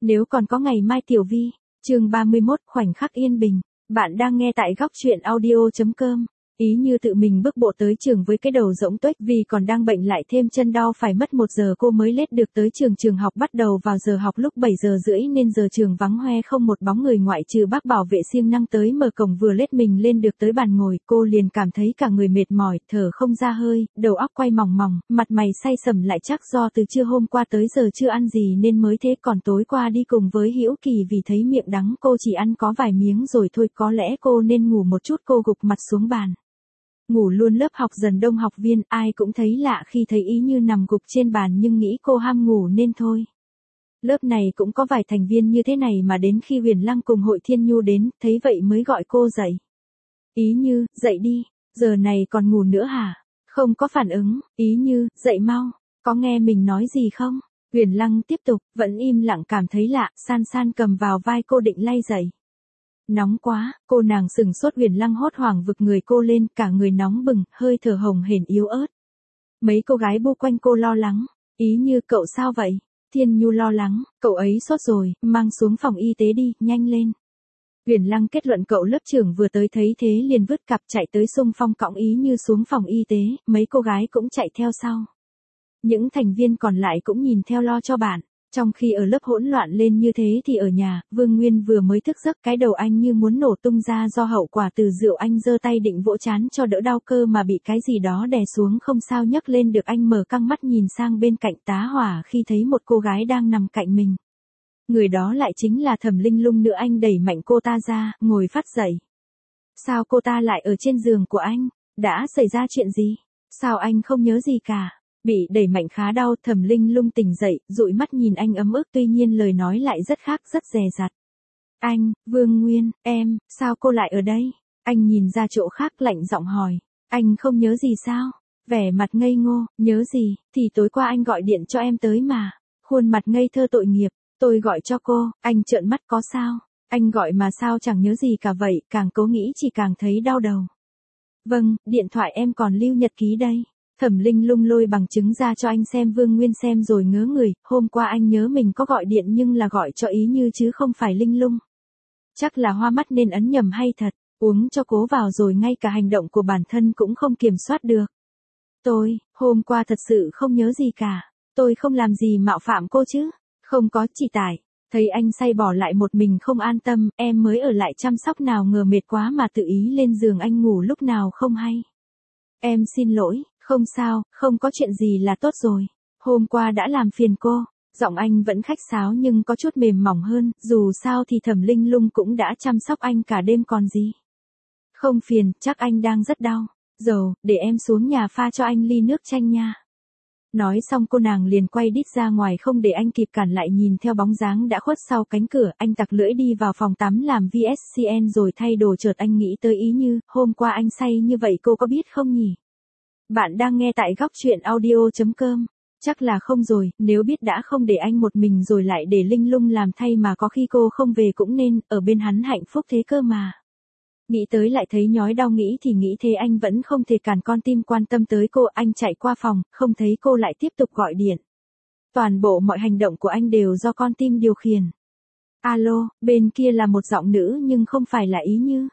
Nếu còn có ngày mai Tiểu Vi, chương 31 khoảnh khắc yên bình, bạn đang nghe tại góc truyện audio.com. Ý Như tự mình bước bộ tới trường với cái đầu rỗng tuếch vì còn đang bệnh lại thêm chân đau, phải mất 1 giờ cô mới lết được tới trường. Trường học bắt đầu vào giờ học lúc 7 giờ rưỡi nên giờ trường vắng hoe, không một bóng người ngoại trừ bác bảo vệ siêng năng tới mở cổng. Vừa lết mình lên được tới bàn ngồi, cô liền cảm thấy cả người mệt mỏi, thở không ra hơi, đầu óc quay mòng mòng, mặt mày say sẩm, lại chắc do từ trưa hôm qua tới giờ chưa ăn gì nên mới thế. Còn tối qua đi cùng với Hữu Kỳ vì thấy miệng đắng cô chỉ ăn có vài miếng rồi thôi, có lẽ cô nên ngủ một chút. Cô gục mặt xuống bàn. Ngủ luôn. Lớp học dần đông học viên, ai cũng thấy lạ khi thấy Ý Như nằm gục trên bàn, nhưng nghĩ cô ham ngủ nên thôi. Lớp này cũng có vài thành viên như thế này mà đến khi Huyền Lăng cùng Hội Thiên Nhu đến, thấy vậy mới gọi cô dậy. Ý Như, dậy đi, giờ này còn ngủ nữa hả? Không có phản ứng. Ý Như, dậy mau, có nghe mình nói gì không? Huyền Lăng tiếp tục, vẫn im lặng. Cảm thấy lạ, San San cầm vào vai cô định lay dậy. Nóng quá, cô nàng sừng sốt. Huyền Lăng hốt hoảng vực người cô lên, cả người nóng bừng, hơi thở hồng hển yếu ớt. Mấy cô gái bu quanh cô lo lắng. Ý Như, cậu sao vậy? Thiên Nhu lo lắng, cậu ấy sốt rồi, mang xuống phòng y tế đi, nhanh lên. Huyền Lăng kết luận. Cậu lớp trưởng vừa tới thấy thế liền vứt cặp chạy tới xung phong cõng Ý Như xuống phòng y tế, mấy cô gái cũng chạy theo sau. Những thành viên còn lại cũng nhìn theo lo cho bạn. Trong khi ở lớp hỗn loạn lên như thế thì ở nhà, Vương Nguyên vừa mới thức giấc, cái đầu anh như muốn nổ tung ra do hậu quả từ rượu. Anh giơ tay định vỗ trán cho đỡ đau, cơ mà bị cái gì đó đè xuống, không sao nhấc lên được. Anh mở căng mắt nhìn sang bên cạnh tá hỏa khi thấy một cô gái đang nằm cạnh mình. Người đó lại chính là Thẩm Linh Lung. Nữa anh đẩy mạnh cô ta ra, ngồi phát dậy. Sao cô ta lại ở trên giường của anh? Đã xảy ra chuyện gì? Sao anh không nhớ gì cả? Bị đẩy mạnh khá đau. Thẩm Linh Lung tỉnh dậy, dụi mắt nhìn anh ấm ức, tuy nhiên lời nói lại rất khác, rất dè dặt. Anh, Vương Nguyên, em, sao cô lại ở đây? Anh nhìn ra chỗ khác lạnh giọng hỏi. Anh không nhớ gì sao? Vẻ mặt ngây ngô, nhớ gì, thì tối qua anh gọi điện cho em tới mà. Khuôn mặt ngây thơ tội nghiệp, tôi gọi cho cô. Anh trợn mắt. Có sao? Anh gọi mà sao chẳng nhớ gì cả vậy? Càng cố nghĩ chỉ càng thấy đau đầu. Vâng, điện thoại em còn lưu nhật ký đây. Thẩm Linh Lung lôi bằng chứng ra cho anh xem. Vương Nguyên xem rồi ngớ người, hôm qua anh nhớ mình có gọi điện nhưng là gọi cho Ý Như chứ không phải Linh Lung. Chắc là hoa mắt nên ấn nhầm hay thật, uống cho cố vào rồi ngay cả hành động của bản thân cũng không kiểm soát được. Tôi, hôm qua thật sự không nhớ gì cả, tôi không làm gì mạo phạm cô chứ, không có, chỉ tại, thấy anh say bỏ lại một mình không an tâm, em mới ở lại chăm sóc, nào ngờ mệt quá mà tự ý lên giường anh ngủ lúc nào không hay. Em xin lỗi. Không sao, không có chuyện gì là tốt rồi. Hôm qua đã làm phiền cô. Giọng anh vẫn khách sáo nhưng có chút mềm mỏng hơn, dù sao thì Thẩm Linh Lung cũng đã chăm sóc anh cả đêm còn gì. Không phiền, chắc anh đang rất đau. Dầu, để em xuống nhà pha cho anh ly nước chanh nha. Nói xong cô nàng liền quay đít ra ngoài, không để anh kịp cản lại. Nhìn theo bóng dáng đã khuất sau cánh cửa, anh tặc lưỡi đi vào phòng tắm làm VSCN rồi thay đồ. Chợt anh nghĩ tới Ý Như, hôm qua anh say như vậy cô có biết không nhỉ? Bạn đang nghe tại góc truyện audio.com. Chắc là không rồi, nếu biết đã không để anh một mình rồi lại để Linh Lung làm thay, mà có khi cô không về cũng nên, ở bên hắn hạnh phúc thế cơ mà. Nghĩ tới lại thấy nhói đau, nghĩ thì nghĩ thế anh vẫn không thể cản con tim quan tâm tới cô. Anh chạy qua phòng, không thấy cô lại tiếp tục gọi điện. Toàn bộ mọi hành động của anh đều do con tim điều khiển. Alo, bên kia là một giọng nữ nhưng không phải là Ý Như.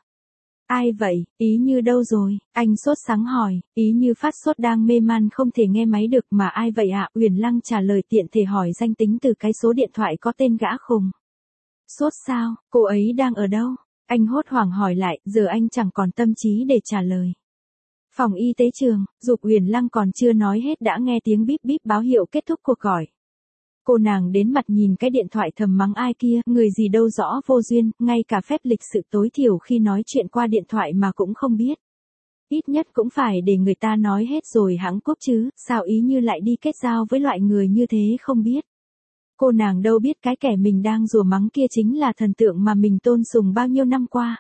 Ai vậy, Ý Như đâu rồi? Anh sốt sắng hỏi. Ý Như phát sốt, đang mê man không thể nghe máy được. Mà ai vậy ạ? Huyền Lăng trả lời, tiện thể hỏi danh tính từ cái số điện thoại có tên gã khùng. Sốt sao? Cô ấy đang ở đâu? Anh hốt hoảng hỏi lại, giờ anh chẳng còn tâm trí để trả lời. Phòng y tế trường, Dục. Huyền Lăng còn chưa nói hết đã nghe tiếng bíp bíp báo hiệu kết thúc cuộc gọi. Cô nàng đến mặt nhìn cái điện thoại thầm mắng ai kia, người gì đâu rõ vô duyên, ngay cả phép lịch sự tối thiểu khi nói chuyện qua điện thoại mà cũng không biết. Ít nhất cũng phải để người ta nói hết rồi hãng cúp chứ, sao Ý Như lại đi kết giao với loại người như thế không biết. Cô nàng đâu biết cái kẻ mình đang rủa mắng kia chính là thần tượng mà mình tôn sùng bao nhiêu năm qua.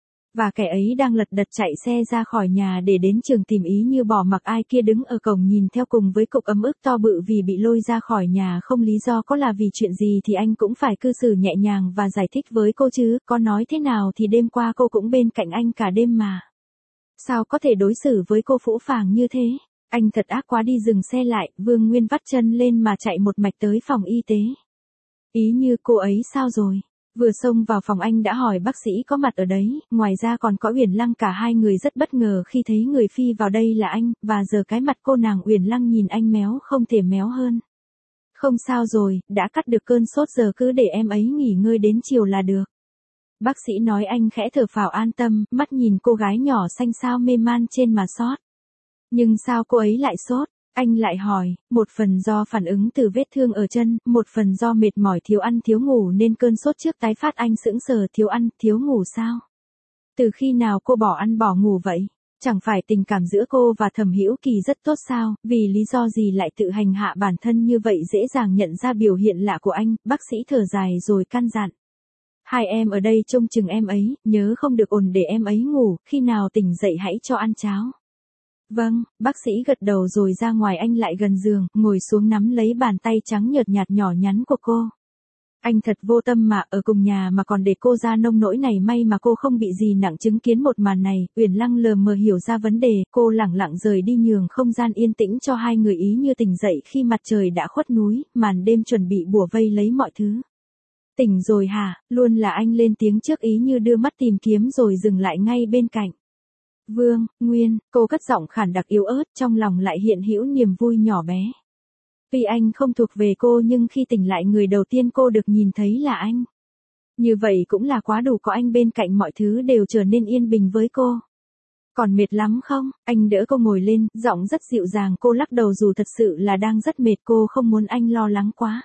Và kẻ ấy đang lật đật chạy xe ra khỏi nhà để đến trường tìm Ý Như, bỏ mặc ai kia đứng ở cổng nhìn theo cùng với cục ấm ức to bự vì bị lôi ra khỏi nhà không lý do. Có là vì chuyện gì thì anh cũng phải cư xử nhẹ nhàng và giải thích với cô chứ, có nói thế nào thì đêm qua cô cũng bên cạnh anh cả đêm mà. Sao có thể đối xử với cô phũ phàng như thế? Anh thật ác quá đi. Dừng xe lại, Vương Nguyên vắt chân lên mà chạy một mạch tới phòng y tế. Ý như cô ấy sao rồi? Vừa xông vào phòng anh đã hỏi bác sĩ có mặt ở đấy, ngoài ra còn có Uyển Lăng, cả hai người rất bất ngờ khi thấy người phi vào đây là anh, và giờ cái mặt cô nàng Uyển Lăng nhìn anh méo không thể méo hơn. Không sao rồi, đã cắt được cơn sốt, giờ cứ để em ấy nghỉ ngơi đến chiều là được. Bác sĩ nói. Anh khẽ thở phào an tâm, mắt nhìn cô gái nhỏ xanh xao mê man trên mà xót. Nhưng sao cô ấy lại sốt? Anh lại hỏi, một phần do phản ứng từ vết thương ở chân, một phần do mệt mỏi, thiếu ăn thiếu ngủ nên cơn sốt trước tái phát. Anh sững sờ. Thiếu ăn, thiếu ngủ sao? Từ khi nào cô bỏ ăn bỏ ngủ vậy? Chẳng phải tình cảm giữa cô và Thẩm Hữu Kỳ rất tốt sao, vì lý do gì lại tự hành hạ bản thân như vậy? Dễ dàng nhận ra biểu hiện lạ của anh, bác sĩ thở dài rồi căn dặn. Hai em ở đây trông chừng em ấy, nhớ không được ồn để em ấy ngủ, khi nào tỉnh dậy hãy cho ăn cháo. Vâng, bác sĩ gật đầu rồi ra ngoài. Anh lại gần giường, ngồi xuống nắm lấy bàn tay trắng nhợt nhạt nhỏ nhắn của cô. Anh thật vô tâm mà, ở cùng nhà mà còn để cô ra nông nỗi này. May mà cô không bị gì nặng. Chứng kiến một màn này, Uyển Lăng lờ mờ hiểu ra vấn đề, cô lẳng lặng rời đi nhường không gian yên tĩnh cho hai người. Ý như tỉnh dậy khi mặt trời đã khuất núi, màn đêm chuẩn bị bủa vây lấy mọi thứ. Tỉnh rồi hả? Luôn là anh lên tiếng trước. Ý như đưa mắt tìm kiếm rồi dừng lại ngay bên cạnh. Vương Nguyên, cô cất giọng khàn đặc yếu ớt, trong lòng lại hiện hữu niềm vui nhỏ bé. Vì anh không thuộc về cô nhưng khi tỉnh lại người đầu tiên cô được nhìn thấy là anh. Như vậy cũng là quá đủ, có anh bên cạnh mọi thứ đều trở nên yên bình với cô. Còn mệt lắm không? Anh đỡ cô ngồi lên, giọng rất dịu dàng. Cô lắc đầu dù thật sự là đang rất mệt. Cô không muốn anh lo lắng quá.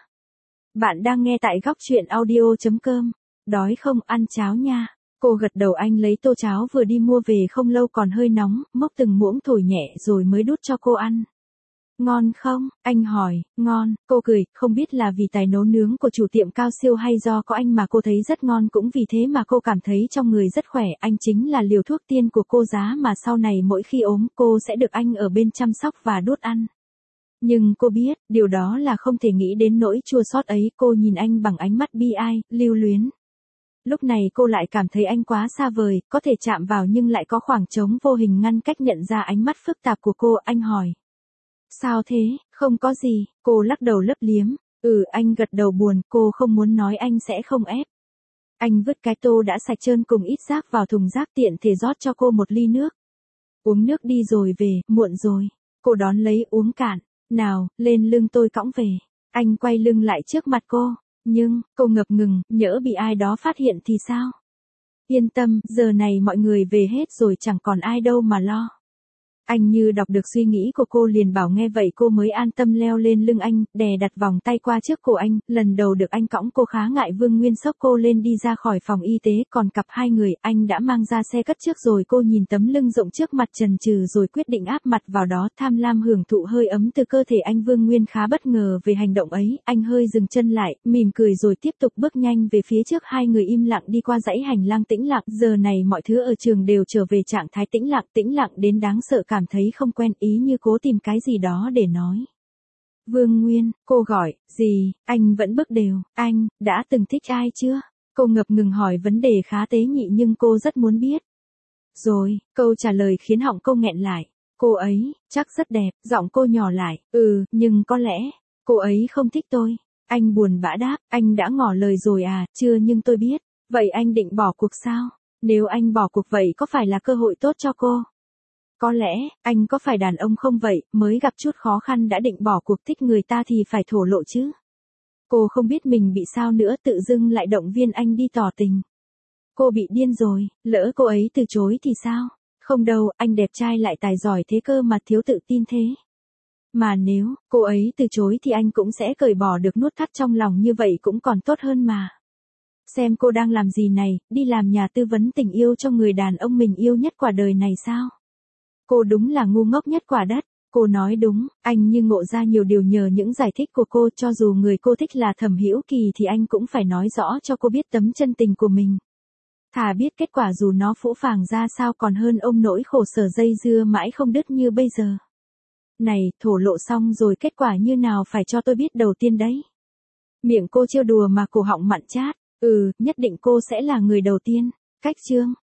Bạn đang nghe tại góc truyện audio.com. Đói không? Ăn cháo nha. Cô gật đầu. Anh lấy tô cháo vừa đi mua về không lâu còn hơi nóng, mốc từng muỗng thổi nhẹ rồi mới đút cho cô ăn. Ngon không? Anh hỏi. Ngon, cô cười, không biết là vì tài nấu nướng của chủ tiệm cao siêu hay do có anh mà cô thấy rất ngon, cũng vì thế mà cô cảm thấy trong người rất khỏe. Anh chính là liều thuốc tiên của cô, giá mà sau này mỗi khi ốm cô sẽ được anh ở bên chăm sóc và đút ăn. Nhưng cô biết, điều đó là không thể nghĩ đến nỗi chua xót ấy. Cô nhìn anh bằng ánh mắt bi ai, lưu luyến. Lúc này cô lại cảm thấy anh quá xa vời, có thể chạm vào nhưng lại có khoảng trống vô hình ngăn cách. Nhận ra ánh mắt phức tạp của cô, anh hỏi. Sao thế? Không có gì. Cô lắc đầu lấp liếm. Anh gật đầu buồn. Cô không muốn nói anh sẽ không ép. Anh vứt cái tô đã sạch trơn cùng ít rác vào thùng rác, tiện thể rót cho cô một ly nước. Uống nước đi rồi về, muộn rồi. Cô đón lấy uống cạn. Nào, lên lưng tôi cõng về. Anh quay lưng lại trước mặt cô. Nhưng, cô ngập ngừng, nhỡ bị ai đó phát hiện thì sao? Yên tâm, giờ này mọi người về hết rồi, chẳng còn ai đâu mà lo. Anh như đọc được suy nghĩ của cô liền bảo. Nghe vậy cô mới an tâm leo lên lưng anh, đè đặt vòng tay qua trước cổ anh. Lần đầu được anh cõng cô khá ngại. Vương Nguyên xốc cô lên đi ra khỏi phòng y tế, còn cặp hai người anh đã mang ra xe cất trước rồi. Cô nhìn tấm lưng rộng trước mặt chần chừ rồi quyết định áp mặt vào đó, tham lam hưởng thụ hơi ấm từ cơ thể anh. Vương Nguyên khá bất ngờ về hành động ấy, anh hơi dừng chân lại, mỉm cười rồi tiếp tục bước nhanh về phía trước. Hai người im lặng đi qua dãy hành lang tĩnh lặng. Giờ này mọi thứ ở trường đều trở về trạng thái tĩnh lặng đến đáng sợ. Cảm thấy không quen. Ý như cố tìm cái gì đó để nói. Vương Nguyên, cô gọi. Gì? Anh vẫn bước đều. Anh đã từng thích ai chưa? Cô ngập ngừng hỏi vấn đề khá tế nhị nhưng cô rất muốn biết. Rồi, câu trả lời khiến họng cô nghẹn lại. Cô ấy chắc rất đẹp. Giọng cô nhỏ lại. Nhưng có lẽ cô ấy không thích tôi. Anh buồn bã đáp. Anh đã ngỏ lời rồi à? Chưa, nhưng tôi biết. Vậy anh định bỏ cuộc sao? Nếu anh bỏ cuộc vậy có phải là cơ hội tốt cho cô? Có lẽ, anh có phải đàn ông không vậy, mới gặp chút khó khăn đã định bỏ cuộc? Thích người ta thì phải thổ lộ chứ. Cô không biết mình bị sao nữa, tự dưng lại động viên anh đi tỏ tình. Cô bị điên rồi, lỡ cô ấy từ chối thì sao? Không đâu, anh đẹp trai lại tài giỏi thế cơ mà thiếu tự tin thế. Mà nếu cô ấy từ chối thì anh cũng sẽ cởi bỏ được nút thắt trong lòng, như vậy cũng còn tốt hơn mà. Xem cô đang làm gì này, đi làm nhà tư vấn tình yêu cho người đàn ông mình yêu nhất quả đời này sao? Cô đúng là ngu ngốc nhất quả đất. Cô nói đúng, anh như ngộ ra nhiều điều nhờ những giải thích của cô. Cho dù người cô thích là Thẩm Hữu Kỳ thì anh cũng phải nói rõ cho cô biết tấm chân tình của mình. Thà biết kết quả dù nó phũ phàng ra sao còn hơn ôm nỗi khổ sở dây dưa mãi không đứt như bây giờ. Này, thổ lộ xong rồi kết quả như nào phải cho tôi biết đầu tiên đấy. Miệng cô trêu đùa mà cổ họng mặn chát. Nhất định cô sẽ là người đầu tiên. Cách chương